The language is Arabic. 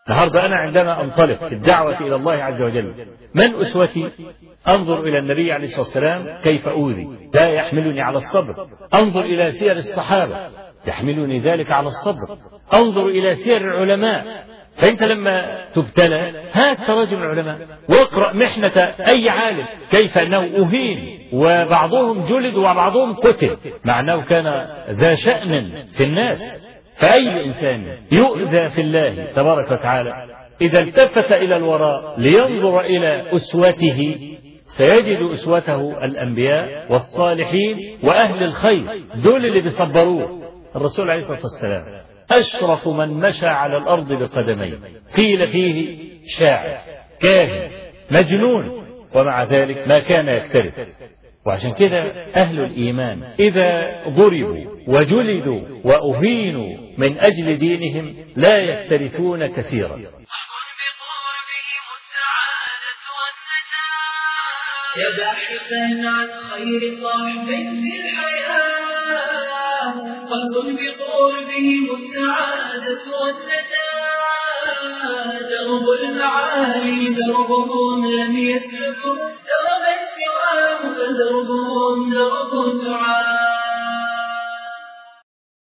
النهاردة أنا عندما أنطلق في الدعوة إلى الله عز وجل من أسوتي؟ أنظر إلى النبي عليه الصلاة والسلام كيف أوذي لا يحملني على الصبر. أنظر إلى سير الصحابة يحملني ذلك على الصبر. أنظر إلى سير العلماء. فأنت لما تبتلى هات تراجم العلماء واقرأ محنة أي عالم كيف أنه أهين وبعضهم جلد وبعضهم قتل مع أنه كان ذا شأن في الناس. فأي إنسان يؤذى في الله تبارك وتعالى إذا التفت إلى الوراء لينظر إلى أسوته سيجد أسوته الأنبياء والصالحين وأهل الخير، دول اللي بيصبروه. الرسول عليه الصلاة والسلام أشرف من مشى على الأرض بقدميه، قيل فيه شاعر كاهن مجنون، ومع ذلك ما كان يكترث. وعشان كده أهل الإيمان إذا ضربوا وجلدوا وأهينوا من أجل دينهم لا يكترثون كثيرا. يا باحثا عن خير صاحب في الحياة قلب بقربهم السعادة والنجاة. درب المعالي دربهم لم يتركوا دربا سواه فدربهم درب الدعاء.